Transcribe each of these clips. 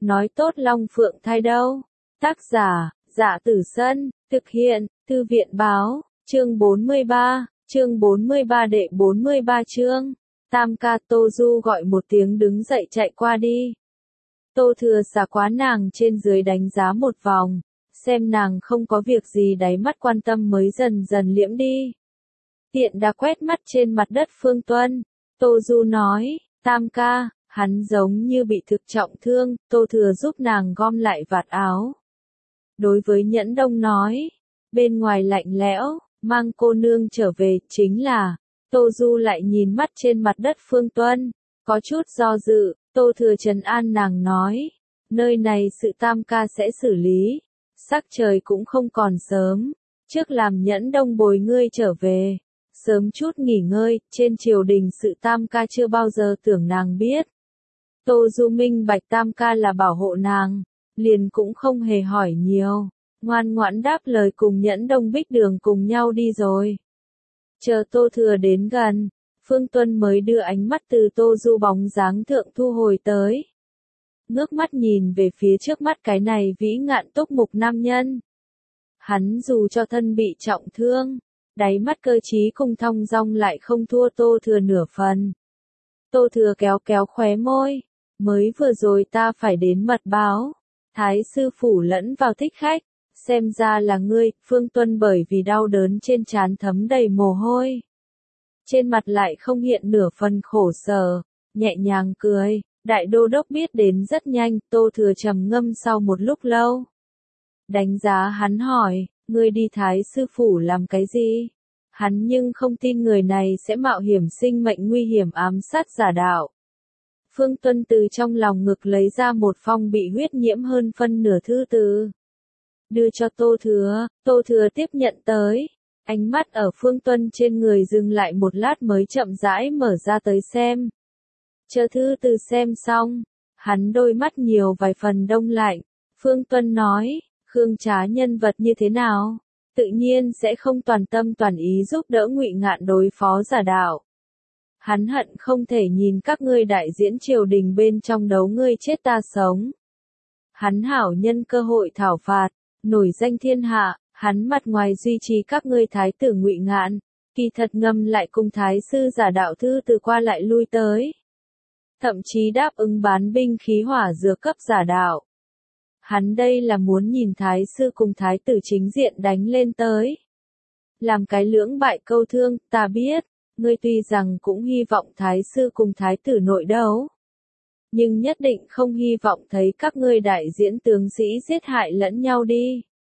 nói tốt Long Phượng thai đâu. Tác giả, Dạ Tử Sân, thực hiện, Thư viện báo, chương 43 đệ 43 chương. Tam ca. Tô Du gọi một tiếng đứng dậy chạy qua đi. Tô Thừa xả quá nàng trên dưới đánh giá một vòng, xem nàng không có việc gì đáy mắt quan tâm mới dần dần liễm đi. Tiện đã quét mắt trên mặt đất Phương Tuân, Tô Du nói, Tam ca, hắn giống như bị thực trọng thương. Tô Thừa giúp nàng gom lại vạt áo. Đối với Nhẫn Đông nói, bên ngoài lạnh lẽo, mang cô nương trở về. Chính là, Tô Du lại nhìn mắt trên mặt đất Phương Tuân, có chút do dự. Tô Thừa trấn an nàng nói, nơi này sự Tam ca sẽ xử lý, sắc trời cũng không còn sớm, trước làm Nhẫn Đông bồi ngươi trở về, sớm chút nghỉ ngơi. Trên triều đình sự Tam ca chưa bao giờ tưởng nàng biết. Tô Du minh bạch Tam ca là bảo hộ nàng, liền cũng không hề hỏi nhiều, ngoan ngoãn đáp lời cùng Nhẫn Đông Bích Đường cùng nhau đi rồi. Chờ Tô Thừa đến gần, Phương Tuân mới đưa ánh mắt từ Tô Du bóng dáng thượng thu hồi tới. Ngước mắt nhìn về phía trước mắt cái này vĩ ngạn túc mục nam nhân. Hắn dù cho thân bị trọng thương, đáy mắt cơ trí cùng thong dong lại không thua Tô Thừa nửa phần. Tô Thừa kéo kéo khóe môi, mới vừa rồi ta phải đến mật báo, Thái sư phủ lẫn vào thích khách, xem ra là ngươi. Phương Tuân bởi vì đau đớn trên trán thấm đầy mồ hôi, trên mặt lại không hiện nửa phần khổ sở, nhẹ nhàng cười. Đại đô đốc biết đến rất nhanh. Tô Thừa trầm ngâm sau một lúc lâu, đánh giá hắn hỏi, ngươi đi Thái sư phủ làm cái gì? Hắn nhưng không tin người này sẽ mạo hiểm sinh mệnh nguy hiểm ám sát giả đạo. Phương Tuân từ trong lòng ngực lấy ra một phong bị huyết nhiễm hơn phân nửa thư từ, đưa cho Tô Thừa. Tô Thừa tiếp nhận tới, ánh mắt ở Phương Tuân trên người dừng lại một lát mới chậm rãi mở ra tới xem. Chờ thư từ xem xong, hắn đôi mắt nhiều vài phần đông lạnh. Phương Tuân nói, Khương Trá nhân vật như thế nào? Tự nhiên sẽ không toàn tâm toàn ý giúp đỡ Ngụy Ngạn đối phó giả đạo. Hắn hận không thể nhìn các ngươi đại diễn triều đình bên trong đấu ngươi chết ta sống. Hắn hảo nhân cơ hội thảo phạt, nổi danh thiên hạ. Hắn mặt ngoài duy trì các ngươi thái tử Ngụy Ngạn, kỳ thật ngầm lại cùng thái sư giả đạo thư từ qua lại lui tới. Thậm chí đáp ứng bán binh khí hỏa dược cấp giả đạo. Hắn đây là muốn nhìn thái sư cùng thái tử chính diện đánh lên tới. Làm cái lưỡng bại câu thương. Ta biết, ngươi tuy rằng cũng hy vọng thái sư cùng thái tử nội đấu, nhưng nhất định không hy vọng thấy các ngươi đại diễn tướng sĩ giết hại lẫn nhau đi.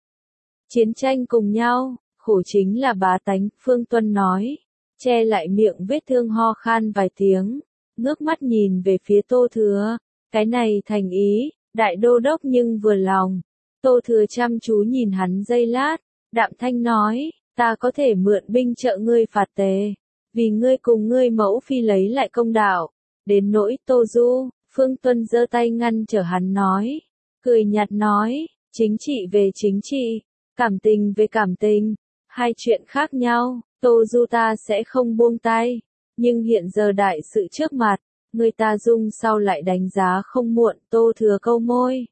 Chiến tranh cùng nhau, khổ chính là bá tánh. Phương Tuân nói, che lại miệng vết thương ho khan vài tiếng, ngước mắt nhìn về phía Tô Thừa, cái này thành ý, đại đô đốc nhưng vừa lòng. Tô Thừa chăm chú nhìn hắn giây lát, đạm thanh nói, ta có thể mượn binh trợ ngươi phạt tề, vì ngươi cùng ngươi mẫu phi lấy lại công đạo. Đến nỗi Tô Du, Phương Tuân giơ tay ngăn trở hắn nói, cười nhạt nói, chính trị về chính trị, cảm tình về cảm tình, hai chuyện khác nhau. Tô Du ta sẽ không buông tay, nhưng hiện giờ đại sự trước mặt, người ta dung sau lại đánh giá không muộn. Tô Thừa câu môi,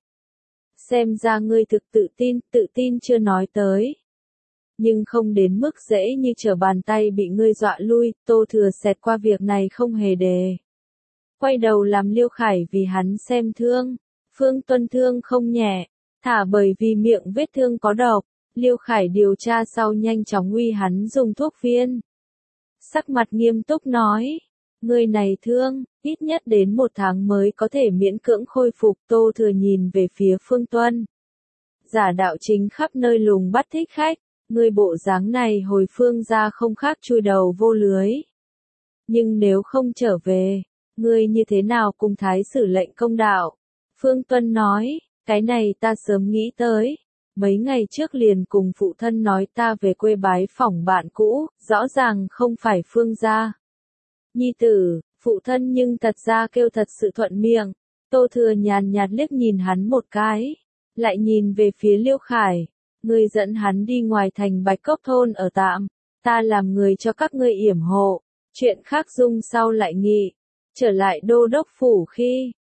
xem ra ngươi thực tự tin chưa nói tới, nhưng không đến mức dễ như trở bàn tay bị ngươi dọa lui. Tô Thừa xẹt qua việc này không hề đề, quay đầu làm Liêu Khải vì hắn xem thương. Phương Tuân thương không nhẹ, thả bởi vì miệng vết thương có độc. Liêu Khải điều tra sau nhanh chóng uy hắn dùng thuốc viên. Sắc mặt nghiêm túc nói, người này thương, ít nhất đến 1 tháng mới có thể miễn cưỡng khôi phục. Tô Thừa nhìn về phía Phương Tuân, giả đạo chính khắp nơi lùng bắt thích khách, người bộ dáng này hồi Phương gia không khác chui đầu vô lưới. Nhưng nếu không trở về, ngươi như thế nào cùng thái sử lệnh công đạo? Phương Tuân nói, cái này ta sớm nghĩ tới. Mấy ngày trước liền cùng phụ thân nói ta về quê bái phỏng bạn cũ, rõ ràng không phải Phương gia nhi tử. Phụ thân nhưng thật ra kêu thật sự thuận miệng. Tô Thừa nhàn nhạt liếc nhìn hắn một cái, lại nhìn về phía Liêu Khải, ngươi dẫn hắn đi ngoài thành Bạch Cốc thôn ở tạm, ta làm người cho các ngươi yểm hộ, chuyện khác dung sau lại nghị. Trở lại đô đốc phủ khi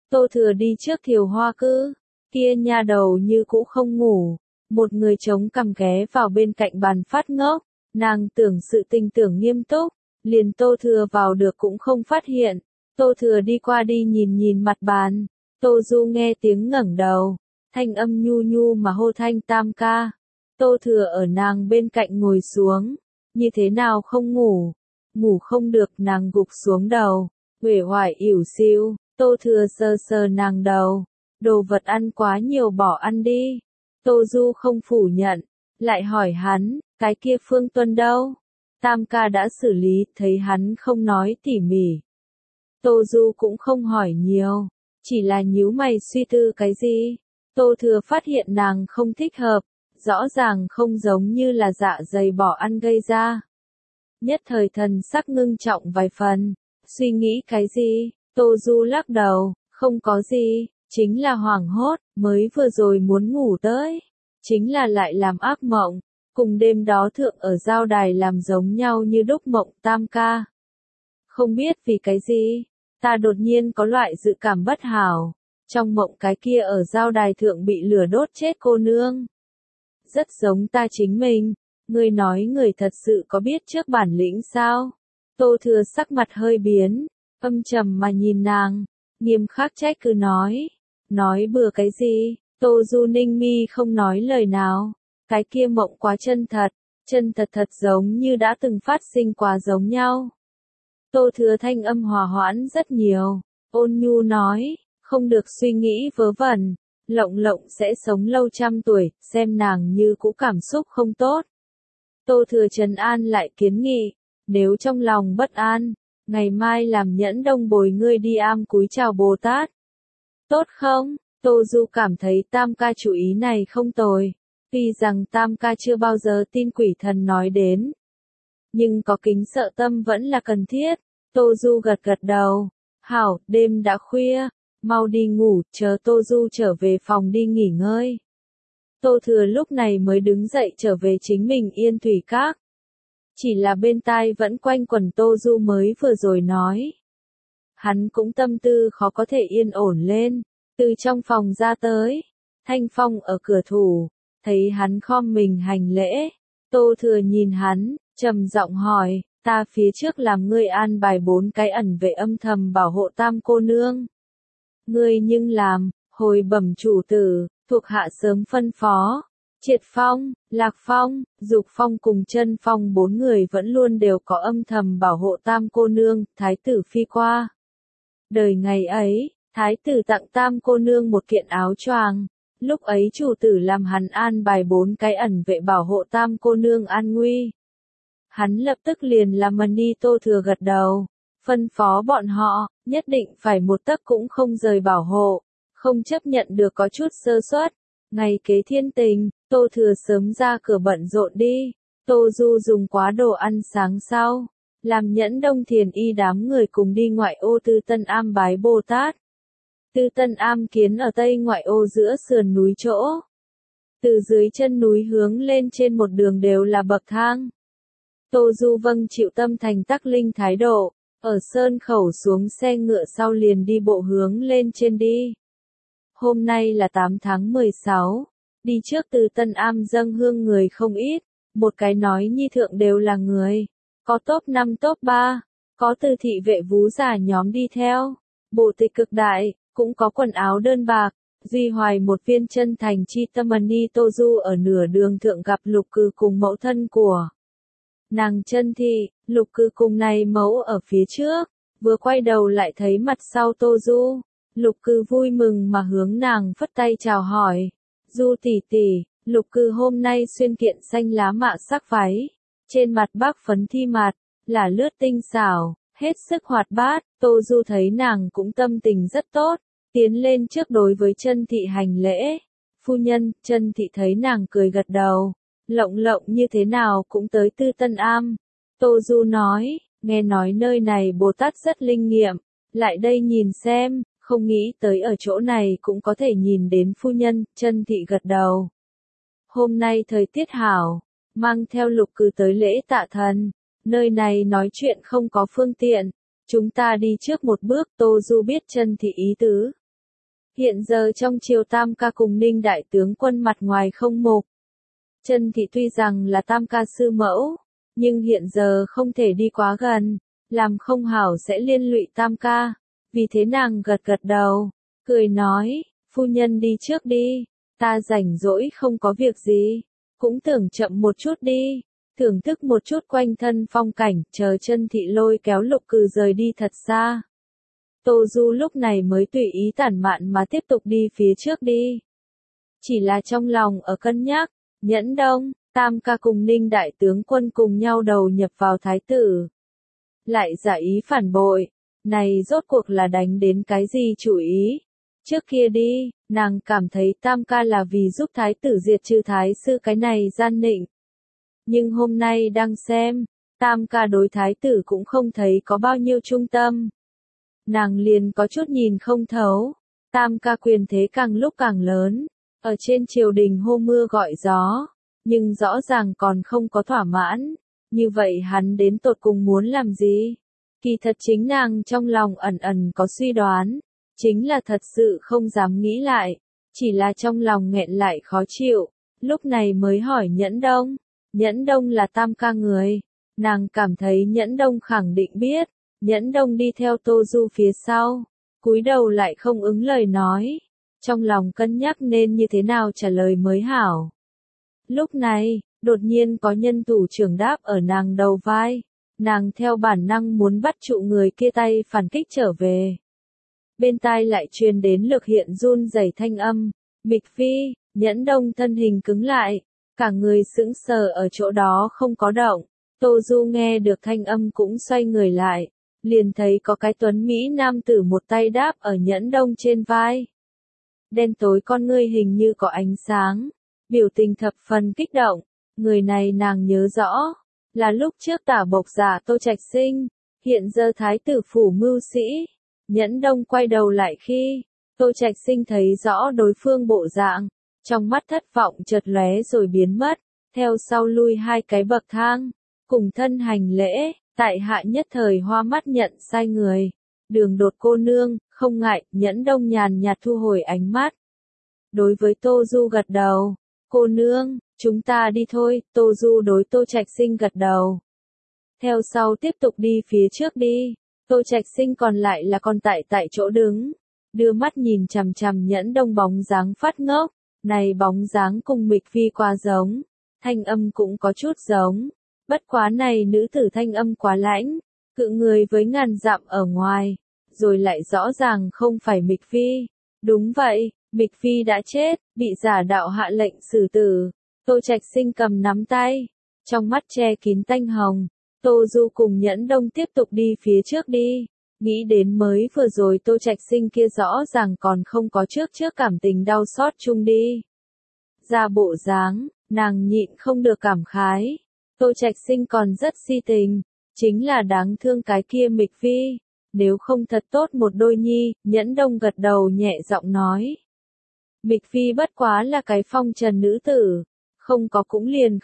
Tô Thừa đi trước Thiều Hoa Cư, kia nha đầu như cũ không ngủ, một người chống cằm ghé vào bên cạnh bàn phát ngốc, nàng tưởng sự tình tưởng nghiêm túc, liền Tô Thừa vào được cũng không phát hiện, Tô Thừa đi qua đi nhìn nhìn mặt bàn, Tô Du nghe tiếng ngẩng đầu, thanh âm nhu nhu mà hô thanh Tam ca, Tô Thừa ở nàng bên cạnh ngồi xuống, như thế nào không ngủ, ngủ không được nàng gục xuống đầu, uể oải ỉu xìu. Tô Thừa sờ sờ nàng đầu, đồ vật ăn quá nhiều bỏ ăn đi. Tô Du không phủ nhận, lại hỏi hắn, cái kia Phương Tuân đâu? Tam ca đã xử lý, thấy hắn không nói tỉ mỉ. Tô Du cũng không hỏi nhiều, chỉ là nhíu mày suy tư cái gì. Tô Thừa phát hiện nàng không thích hợp, rõ ràng không giống như là dạ dày bỏ ăn gây ra. Nhất thời thần sắc ngưng trọng vài phần, suy nghĩ cái gì? Tô Du lắc đầu, không có gì, chính là hoảng hốt, mới vừa rồi muốn ngủ tới, chính là lại làm ác mộng, cùng đêm đó thượng ở giao đài làm giống nhau như đúc mộng Tam ca. Không biết vì cái gì, ta đột nhiên có loại dự cảm bất hảo, trong mộng cái kia ở giao đài thượng bị lửa đốt chết cô nương. Rất giống ta chính mình, ngươi nói người thật sự có biết trước bản lĩnh sao? Tô Thừa sắc mặt hơi biến. Âm trầm mà nhìn nàng, nghiêm khắc trách cứ nói bừa cái gì, Tô Du ninh mi không nói lời nào, cái kia mộng quá chân thật thật giống như đã từng phát sinh quá giống nhau. Tô Thừa thanh âm hòa hoãn rất nhiều, ôn nhu nói, không được suy nghĩ vớ vẩn, lộng lộng sẽ sống lâu trăm tuổi, xem nàng như cũ cảm xúc không tốt. Tô Thừa trấn an lại kiến nghị, nếu trong lòng bất an, ngày mai làm Nhẫn Đông bồi ngươi đi am cúi chào Bồ Tát. Tốt không? Tô Du cảm thấy Tam ca chủ ý này không tồi. Tuy rằng Tam ca chưa bao giờ tin quỷ thần nói đến. Nhưng có kính sợ tâm vẫn là cần thiết. Tô Du gật gật đầu. Hảo, đêm đã khuya. Mau đi ngủ, chờ Tô Du trở về phòng đi nghỉ ngơi. Tô Thừa lúc này mới đứng dậy trở về chính mình Yên Thủy Các. Chỉ là bên tai vẫn quanh quẩn Tô Du mới vừa rồi nói. Hắn cũng tâm tư khó có thể yên ổn lên, từ trong phòng ra tới. Thanh Phong ở cửa thủ, thấy hắn khom mình hành lễ. Tô Thừa nhìn hắn, trầm giọng hỏi, ta phía trước làm ngươi an bài 4 cái ẩn vệ âm thầm bảo hộ Tam cô nương. Ngươi nhưng làm, hồi bẩm chủ tử, thuộc hạ sớm phân phó. Triệt Phong, Lạc Phong, Dục Phong cùng Chân Phong 4 người vẫn luôn đều có âm thầm bảo hộ Tam cô nương, thái tử phi qua. Đời ngày ấy, thái tử tặng Tam cô nương một kiện áo choàng, lúc ấy chủ tử làm hắn an bài 4 cái ẩn vệ bảo hộ Tam cô nương an nguy. Hắn lập tức liền làm mani. Tô Thừa gật đầu, phân phó bọn họ, nhất định phải một tấc cũng không rời bảo hộ, không chấp nhận được có chút sơ suất. Ngày kế thiên tình, Tô Thừa sớm ra cửa bận rộn đi. Tô Du dùng quá đồ ăn sáng sau, làm Nhẫn Đông Thiền Y đám người cùng đi ngoại ô Tư Tân Am bái Bồ Tát. Tư Tân Am kiến ở tây ngoại ô giữa sườn núi chỗ. Từ dưới chân núi hướng lên trên một đường đều là bậc thang. Tô Du vâng chịu tâm thành tắc linh thái độ, ở sơn khẩu xuống xe ngựa sau liền đi bộ hướng lên trên đi. Hôm nay là 8 tháng 16, đi trước Từ Tân Am dâng hương người không ít, một cái nói nhi thượng đều là người, có top 5 top 3, có từ thị vệ vú giả nhóm đi theo, bộ tịch cực đại, cũng có quần áo đơn bạc, duy hoài một viên chân thành chi tâm mani. Tô Du ở nửa đường thượng gặp Lục Cừ cùng mẫu thân của nàng Chân Thị. Lục Cừ cùng này mẫu ở phía trước, vừa quay đầu lại thấy mặt sau Tô Du. Lục Cừ vui mừng mà hướng nàng phất tay chào hỏi. Du tỷ tỷ, Lục Cừ hôm nay xuyên kiện xanh lá mạ sắc váy, trên mặt bác phấn thi mặt, là lướt tinh xảo, hết sức hoạt bát. Tô Du thấy nàng cũng tâm tình rất tốt, tiến lên trước đối với Chân Thị hành lễ. Phu nhân. Chân Thị thấy nàng cười gật đầu, lộng lộng như thế nào cũng tới Tư Tân Am. Tô Du nói, nghe nói nơi này Bồ Tát rất linh nghiệm, lại đây nhìn xem. Không nghĩ tới ở chỗ này cũng có thể nhìn đến phu nhân. Chân Thị gật đầu. Hôm nay thời tiết hảo, mang theo Lục Cừ tới lễ tạ thần, nơi này nói chuyện không có phương tiện, chúng ta đi trước một bước. Tô Du biết Chân Thị ý tứ, Hiện giờ trong triều Tam ca cùng Ninh đại tướng quân mặt ngoài không mục. Chân thị tuy rằng là Tam ca sư mẫu, nhưng hiện giờ không thể đi quá gần, làm không hảo sẽ liên lụy Tam ca. Vì thế nàng gật gật đầu, cười nói, phu nhân đi trước đi, ta rảnh rỗi không có việc gì, cũng tưởng chậm một chút đi, thưởng thức một chút quanh thân phong cảnh, chờ chân thị lôi kéo Lục Cừ rời đi thật xa. Tô Du lúc này mới tùy ý tản mạn mà tiếp tục đi phía trước đi. Chỉ là trong lòng ở cân nhắc, Nhẫn Đông, Tam ca cùng Ninh đại tướng quân cùng nhau đầu nhập vào thái tử. Lại giả ý phản bội, này rốt cuộc là đánh đến cái gì chủ ý? Trước kia đi, nàng cảm thấy Tam ca là vì giúp thái tử diệt trừ thái sư cái này gian nịnh. Nhưng hôm nay đang xem, Tam ca đối thái tử cũng không thấy có bao nhiêu trung tâm. Nàng liền có chút nhìn không thấu, Tam ca quyền thế càng lúc càng lớn, ở trên triều đình hô mưa gọi gió, nhưng rõ ràng còn không có thỏa mãn, như vậy hắn đến tột cùng muốn làm gì? Kỳ thật chính nàng trong lòng ẩn ẩn có suy đoán, chính là thật sự không dám nghĩ lại, chỉ là trong lòng nghẹn lại khó chịu, lúc này mới hỏi Nhẫn Đông. Nhẫn Đông là Tam ca người, nàng cảm thấy Nhẫn Đông khẳng định biết. Nhẫn Đông đi theo Tô Du phía sau, cúi đầu lại không ứng lời nói, trong lòng cân nhắc nên như thế nào trả lời mới hảo. Lúc này, đột nhiên có nhân thủ trưởng đáp ở nàng đầu vai, nàng theo bản năng muốn bắt trụ người kia tay phản kích trở về. Bên tai lại truyền đến Lực Hiện run rẩy thanh âm, Mịch Phi. Nhẫn Đông thân hình cứng lại, cả người sững sờ ở chỗ đó không có động. Tô Du nghe được thanh âm cũng xoay người lại, liền thấy có cái tuấn Mỹ nam tử một tay đáp ở Nhẫn Đông trên vai. Đen tối con ngươi hình như có ánh sáng, biểu tình thập phần kích động, người này nàng nhớ rõ, là lúc trước Tả Bộc giả Tô Trạch Sinh, hiện giờ thái tử phủ mưu sĩ. Nhẫn Đông quay đầu lại khi, Tô Trạch Sinh thấy rõ đối phương bộ dạng, trong mắt thất vọng chợt lóe rồi biến mất, theo sau lui 2 cái bậc thang, cùng thân hành lễ. Tại hạ nhất thời hoa mắt nhận sai người. Đường Đột cô nương, không ngại. Nhẫn Đông nhàn nhạt thu hồi ánh mắt. Đối với Tô Du gật đầu. Cô nương, chúng ta đi thôi. Tô Du đối Tô Trạch Sinh gật đầu. Theo sau tiếp tục đi phía trước đi. Tô Trạch Sinh còn lại là còn tại chỗ đứng. Đưa mắt nhìn chằm chằm Nhẫn Đông bóng dáng phát ngốc. Này bóng dáng cùng Mịch Phi quá giống. Thanh âm cũng có chút giống. Bất quá này nữ tử thanh âm quá lãnh, cự người với ngàn dặm ở ngoài, rồi lại rõ ràng không phải Mịch Phi. Đúng vậy, Mịch Phi đã chết, bị giả đạo hạ lệnh xử tử. Tô Trạch Sinh cầm nắm tay, trong mắt che kín tanh hồng. Tô Du cùng Nhẫn Đông tiếp tục đi phía trước đi, nghĩ đến mới vừa rồi Tô Trạch Sinh kia rõ ràng còn không có trước cảm tình đau xót chung đi. Ra bộ dáng, nàng nhịn không được cảm khái. Tô Trạch Sinh còn rất si tình, chính là đáng thương cái kia Mịch Phi, nếu không thật tốt một đôi nhi. Nhẫn Đông gật đầu nhẹ giọng nói. Mịch Phi bất quá là cái phong trần nữ tử, không có cũng liền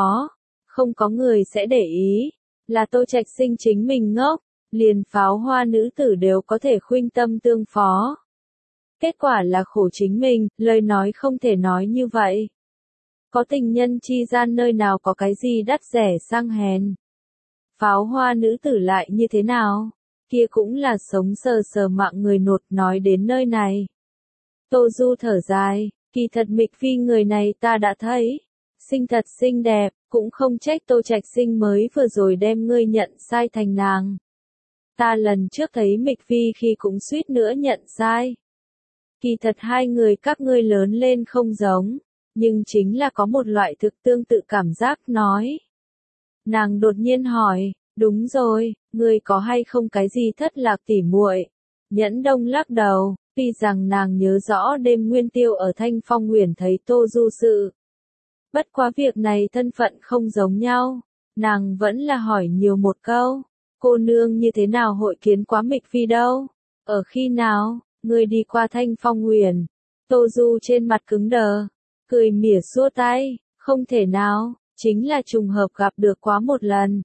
không có người sẽ để ý, là Tô Trạch Sinh chính mình ngốc, liền pháo hoa nữ tử đều có thể khuynh tâm tương phó. Kết quả là khổ chính mình, lời nói không thể nói như vậy. Có tình nhân chi gian nơi nào có cái gì đắt rẻ sang hèn. Pháo hoa nữ tử lại như thế nào? Kia cũng là sống sờ mạng người nột. Nói đến nơi này. Tô Du thở dài, kỳ thật Mịch Phi người này ta đã thấy. Xinh thật xinh đẹp, cũng không trách Tô Trạch Sinh mới vừa rồi đem ngươi nhận sai thành nàng. Ta lần trước thấy Mịch Phi khi cũng suýt nữa nhận sai. Kỳ thật hai người các ngươi lớn lên không giống. Nhưng chính là có một loại thực tương tự cảm giác nói. Nàng đột nhiên hỏi, đúng rồi, ngươi có hay không cái gì thất lạc tỉ muội? Nhẫn Đông lắc đầu, tuy rằng nàng nhớ rõ đêm Nguyên Tiêu ở Thanh Phong Huyền thấy Tô Du sự. Bất quá việc này thân phận không giống nhau, nàng vẫn là hỏi nhiều một câu, cô nương như thế nào hội kiến quá Mịch Phi đâu? Ở khi nào, ngươi đi qua Thanh Phong Huyền? Tô Du trên mặt cứng đờ. Cười mỉa xua tay, không thể nào, chính là trùng hợp gặp được quá một lần.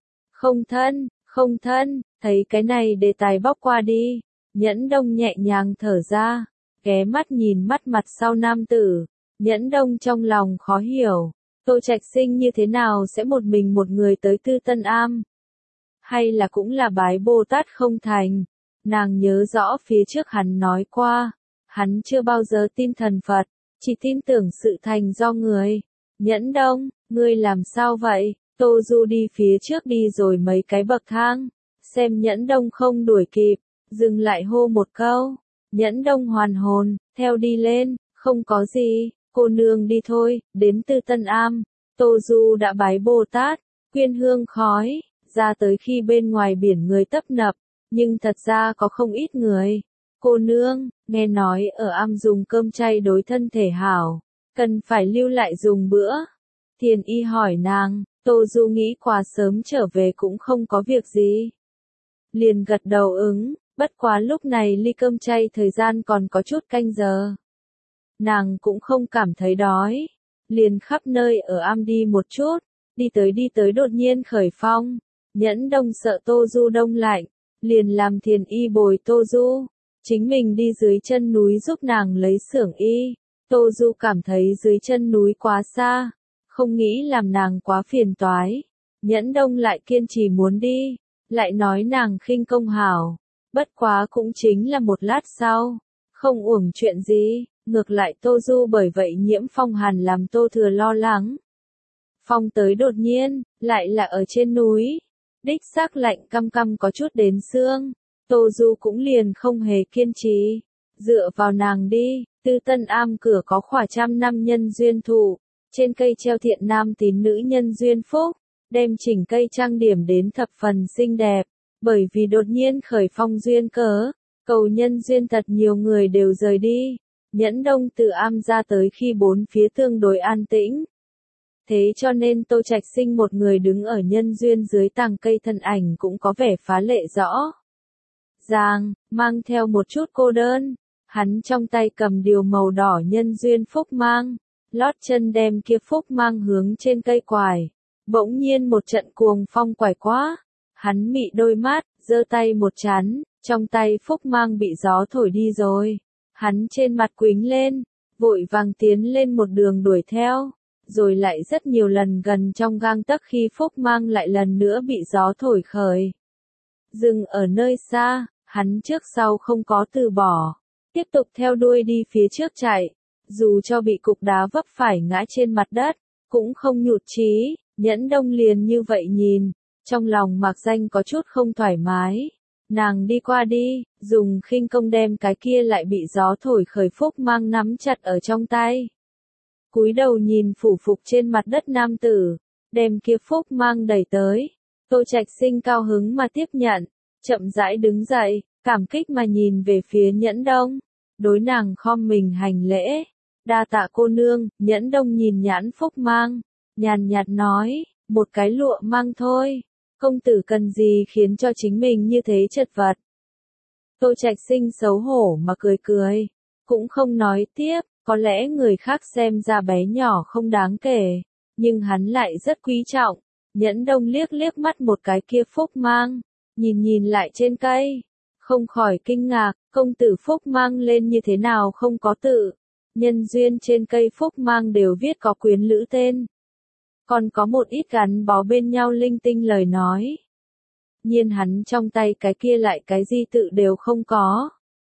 Không thân, thấy cái này đề tài bóc qua đi. Nhẫn Đông nhẹ nhàng thở ra, ghé mắt nhìn mắt mặt sau nam tử, Nhẫn Đông trong lòng khó hiểu, Tô Trạch Sinh như thế nào sẽ một mình một người tới Tư Tân Am? Hay là cũng là bái Bồ Tát không thành? Nàng nhớ rõ phía trước hắn nói qua, hắn chưa bao giờ tin thần Phật, chỉ tin tưởng sự thành do người. Nhẫn Đông, ngươi làm sao vậy? Tô Du đi phía trước đi rồi mấy cái bậc thang, xem Nhẫn Đông không đuổi kịp, dừng lại hô một câu. Nhẫn Đông hoàn hồn, theo đi lên, không có gì, cô nương đi thôi, đến Tư Tân Am. Tô Du đã bái Bồ Tát, quyên hương khói, ra tới khi bên ngoài biển người tấp nập, nhưng thật ra có không ít người. Cô nương, nghe nói ở am dùng cơm chay đối thân thể hảo, cần phải lưu lại dùng bữa. Thiền y hỏi nàng, Tô Du nghĩ quá sớm trở về cũng không có việc gì. Liền gật đầu ứng, bất quá lúc này ly cơm chay thời gian còn có chút canh giờ. Nàng cũng không cảm thấy đói, liền khắp nơi ở am đi một chút, đi tới đột nhiên khởi phong. Nhẫn Đông sợ Tô Du đông lạnh, liền làm thiền y bồi Tô Du, chính mình đi dưới chân núi giúp nàng lấy xưởng y. Tô Du cảm thấy dưới chân núi quá xa, không nghĩ làm nàng quá phiền toái. Nhẫn Đông lại kiên trì muốn đi, lại nói nàng khinh công hảo, bất quá cũng chính là một lát sau, không uổng chuyện gì, ngược lại Tô Du bởi vậy nhiễm phong hàn làm Tô Thừa lo lắng. Phong tới đột nhiên, lại là ở trên núi, đích xác lạnh căm căm có chút đến xương, Tô Du cũng liền không hề kiên trì, dựa vào nàng đi. Tư Tân Am cửa có khỏa 100 năm nhân duyên thụ, trên cây treo thiện nam tín nữ nhân duyên phúc, đem chỉnh cây trang điểm đến thập phần xinh đẹp, bởi vì đột nhiên khởi phong duyên cớ, cầu nhân duyên thật nhiều người đều rời đi. Nhẫn Đông từ am ra tới khi bốn phía tương đối an tĩnh. Thế cho nên Tô Trạch Sinh một người đứng ở nhân duyên dưới tàng cây, thân ảnh cũng có vẻ phá lệ rõ ràng, mang theo một chút cô đơn. Hắn trong tay cầm điều màu đỏ nhân duyên phúc mang, lót chân đem kia phúc mang hướng trên cây quải. Bỗng nhiên một trận cuồng phong quải quá, hắn mị đôi mắt, giơ tay một chán, trong tay phúc mang bị gió thổi đi rồi. Hắn trên mặt quĩnh lên, vội vàng tiến lên một đường đuổi theo, rồi lại rất nhiều lần gần trong gang tấc khi phúc mang lại lần nữa bị gió thổi khởi. Dừng ở nơi xa, hắn trước sau không có từ bỏ, tiếp tục theo đuôi đi phía trước chạy, dù cho bị cục đá vấp phải ngã trên mặt đất, cũng không nhụt chí. Nhẫn Đông liền như vậy nhìn, trong lòng mạc danh có chút không thoải mái. Nàng đi qua đi, dùng khinh công đem cái kia lại bị gió thổi khởi phúc mang nắm chặt ở trong tay. Cúi đầu nhìn phủ phục trên mặt đất nam tử, đem kia phúc mang đẩy tới. Tô Trạch Sinh cao hứng mà tiếp nhận, chậm rãi đứng dậy, cảm kích mà nhìn về phía Nhẫn Đông, đối nàng khom mình hành lễ. Đa tạ cô nương. Nhẫn Đông nhìn nhãn phúc mang, nhàn nhạt nói, một cái lụa mang thôi, công tử cần gì khiến cho chính mình như thế chật vật. Tô Trạch Sinh xấu hổ mà cười cười, cũng không nói tiếp, có lẽ người khác xem ra bé nhỏ không đáng kể, nhưng hắn lại rất quý trọng. Nhẫn Đông liếc liếc mắt một cái kia phúc mang, nhìn lại trên cây, không khỏi kinh ngạc, công tử phúc mang lên như thế nào không có tự, nhân duyên trên cây phúc mang đều viết có quyến lữ tên. Còn có một ít gắn bó bên nhau linh tinh lời nói. Nhiên hắn trong tay cái kia lại cái gì tự đều không có.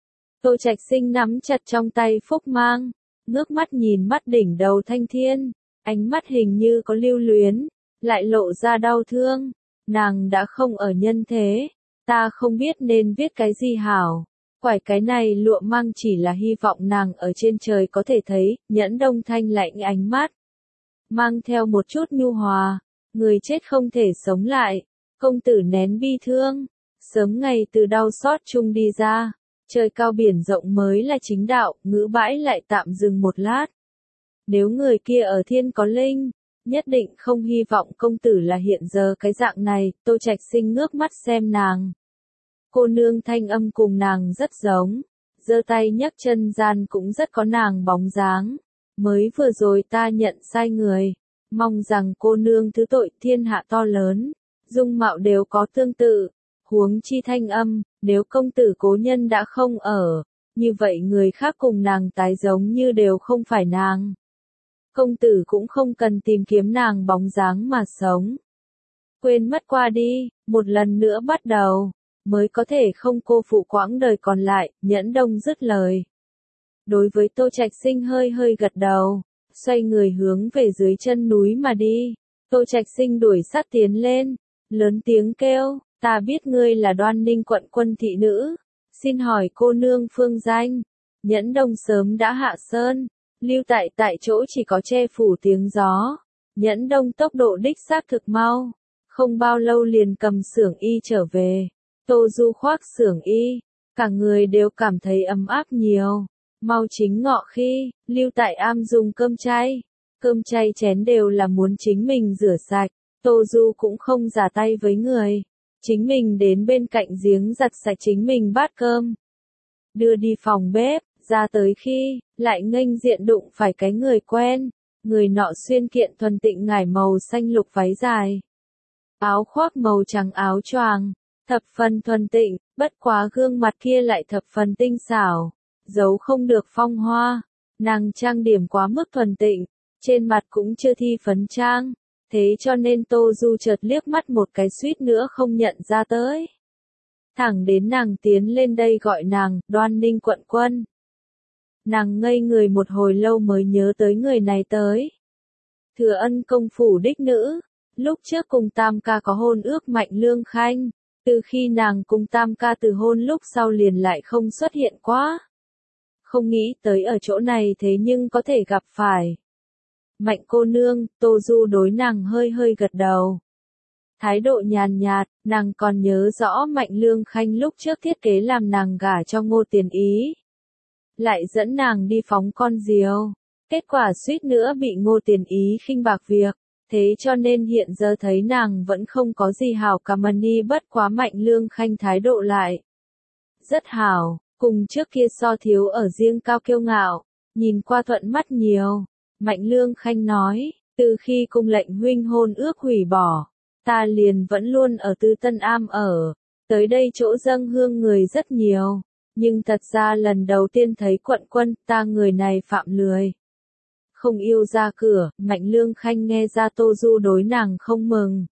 Tô Trạch Sinh nắm chặt trong tay phúc mang, ngước mắt nhìn mắt đỉnh đầu thanh thiên, ánh mắt hình như có lưu luyến, lại lộ ra đau thương. Nàng đã không ở nhân thế, ta không biết nên viết cái gì hảo. Quải cái này lụa mang chỉ là hy vọng nàng ở trên trời có thể thấy. Nhẫn Đông thanh lạnh ánh mắt, mang theo một chút nhu hòa, người chết không thể sống lại, công tử nén bi thương, sớm ngày từ đau xót chung đi ra, trời cao biển rộng mới là chính đạo. Ngữ bãi lại tạm dừng một lát. Nếu người kia ở thiên có linh, nhất định không hy vọng công tử là hiện giờ cái dạng này. Tô Trạch Sinh ngước mắt xem nàng, cô nương thanh âm cùng nàng rất giống, giơ tay nhấc chân gian cũng rất có nàng bóng dáng. Mới vừa rồi ta nhận sai người, mong rằng cô nương thứ tội. Thiên hạ to lớn, dung mạo đều có tương tự, huống chi thanh âm. Nếu công tử cố nhân đã không ở, như vậy người khác cùng nàng tái giống như đều không phải nàng. Công tử cũng không cần tìm kiếm nàng bóng dáng mà sống. Quên mất qua đi, một lần nữa bắt đầu, mới có thể không cô phụ quãng đời còn lại, Nhẫn Đông dứt lời. Đối với Tô Trạch Sinh hơi hơi gật đầu, xoay người hướng về dưới chân núi mà đi. Tô Trạch Sinh đuổi sát tiến lên, lớn tiếng kêu, ta biết ngươi là Đoan Ninh quận quân thị nữ, xin hỏi cô nương phương danh. Nhẫn Đông sớm đã hạ sơn, lưu tại chỗ chỉ có che phủ tiếng gió. Nhẫn Đông tốc độ đích xác thực mau, không bao lâu liền cầm xưởng y trở về. Tô Du khoác xưởng y, cả người đều cảm thấy ấm áp nhiều. Mau chính ngọ khi, lưu tại am dùng cơm chay chén đều là muốn chính mình rửa sạch. Tô Du cũng không giả tay với người, chính mình đến bên cạnh giếng giặt sạch chính mình bát cơm. Đưa đi phòng bếp, ra tới khi, lại nghênh diện đụng phải cái người quen. Người nọ xuyên kiện thuần tịnh ngải màu xanh lục váy dài, áo khoác màu trắng áo choàng, thập phần thuần tịnh, bất quá gương mặt kia lại thập phần tinh xảo, giấu không được phong hoa. Nàng trang điểm quá mức thuần tịnh, trên mặt cũng chưa thi phấn trang, thế cho nên Tô Du chợt liếc mắt một cái suýt nữa không nhận ra tới. Thẳng đến nàng tiến lên đây gọi nàng, Đoan Ninh quận quân. Nàng ngây người một hồi lâu mới nhớ tới người này tới. Thừa Ân công phủ đích nữ, lúc trước cùng Tam ca có hôn ước Mạnh Lương Khanh, từ khi nàng cùng Tam ca từ hôn lúc sau liền lại không xuất hiện quá. Không nghĩ tới ở chỗ này thế nhưng có thể gặp phải. Mạnh cô nương, Tô Du đối nàng hơi hơi gật đầu. Thái độ nhàn nhạt, nàng còn nhớ rõ Mạnh Lương Khanh lúc trước thiết kế làm nàng gả cho Ngô Tiền Ý. Lại dẫn nàng đi phóng con diều. Kết quả suýt nữa bị Ngô Tiền Ý khinh bạc việc. Thế cho nên hiện giờ thấy nàng vẫn không có gì hảo cảm ni bất quá Mạnh Lương Khanh thái độ lại. Rất hảo, cùng trước kia so thiếu ở riêng cao kiêu ngạo, nhìn qua thuận mắt nhiều. Mạnh Lương Khanh nói, từ khi cùng lệnh huynh hôn ước hủy bỏ, ta liền vẫn luôn ở Tư Tân Am ở, tới đây chỗ dâng hương người rất nhiều, nhưng thật ra lần đầu tiên thấy quận quân, ta người này phạm lười. Không yêu ra cửa, Mạnh Lương Khanh nghe ra Tô Du đối nàng không mừng.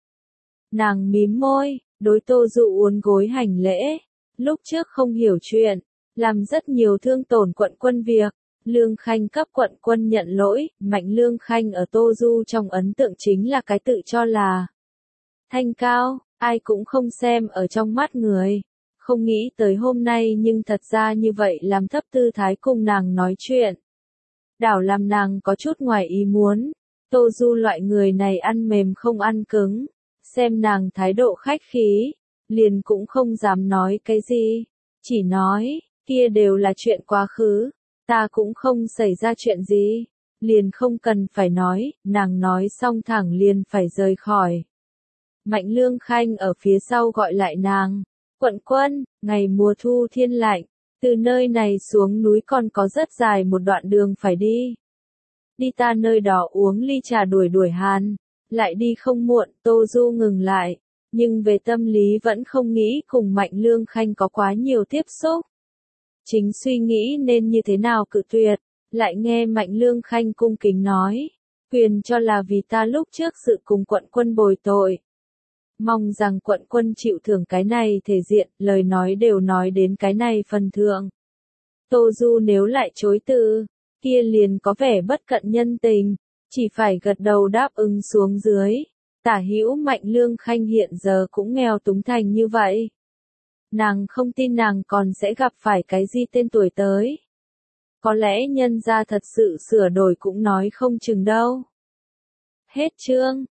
Nàng mím môi, đối Tô Du uốn gối hành lễ, lúc trước không hiểu chuyện, làm rất nhiều thương tổn quận quân việc. Lương Khanh cấp quận quân nhận lỗi, Mạnh Lương Khanh ở Tô Du trong ấn tượng chính là cái tự cho là thanh cao, ai cũng không xem ở trong mắt người. Không nghĩ tới hôm nay nhưng thật ra như vậy làm thấp tư thái cùng nàng nói chuyện. Đảo làm nàng có chút ngoài ý muốn. Tô Du loại người này ăn mềm không ăn cứng. Xem nàng thái độ khách khí, liền cũng không dám nói cái gì. Chỉ nói, kia đều là chuyện quá khứ. Ta cũng không xảy ra chuyện gì. Liền không cần phải nói, nàng nói xong thẳng liền phải rời khỏi. Mạnh Lương Khanh ở phía sau gọi lại nàng. Quận quân, ngày mùa thu thiên lạnh, từ nơi này xuống núi còn có rất dài một đoạn đường phải đi. Đi ta nơi đó uống ly trà đuổi hàn, lại đi không muộn. Tô Du ngừng lại, nhưng về tâm lý vẫn không nghĩ cùng Mạnh Lương Khanh có quá nhiều tiếp xúc. Chính suy nghĩ nên như thế nào cự tuyệt, lại nghe Mạnh Lương Khanh cung kính nói, quyền cho là vì ta lúc trước sự cùng quận quân bồi tội. Mong rằng quận quân chịu thưởng cái này thể diện, lời nói đều nói đến cái này phần thượng. Tô Du nếu lại chối từ, kia liền có vẻ bất cận nhân tình, chỉ phải gật đầu đáp ứng xuống dưới. Tả hữu Mạnh Lương Khanh hiện giờ cũng nghèo túng thành như vậy. Nàng không tin nàng còn sẽ gặp phải cái gì tên tuổi tới. Có lẽ nhân gia thật sự sửa đổi cũng nói không chừng đâu. Hết chương.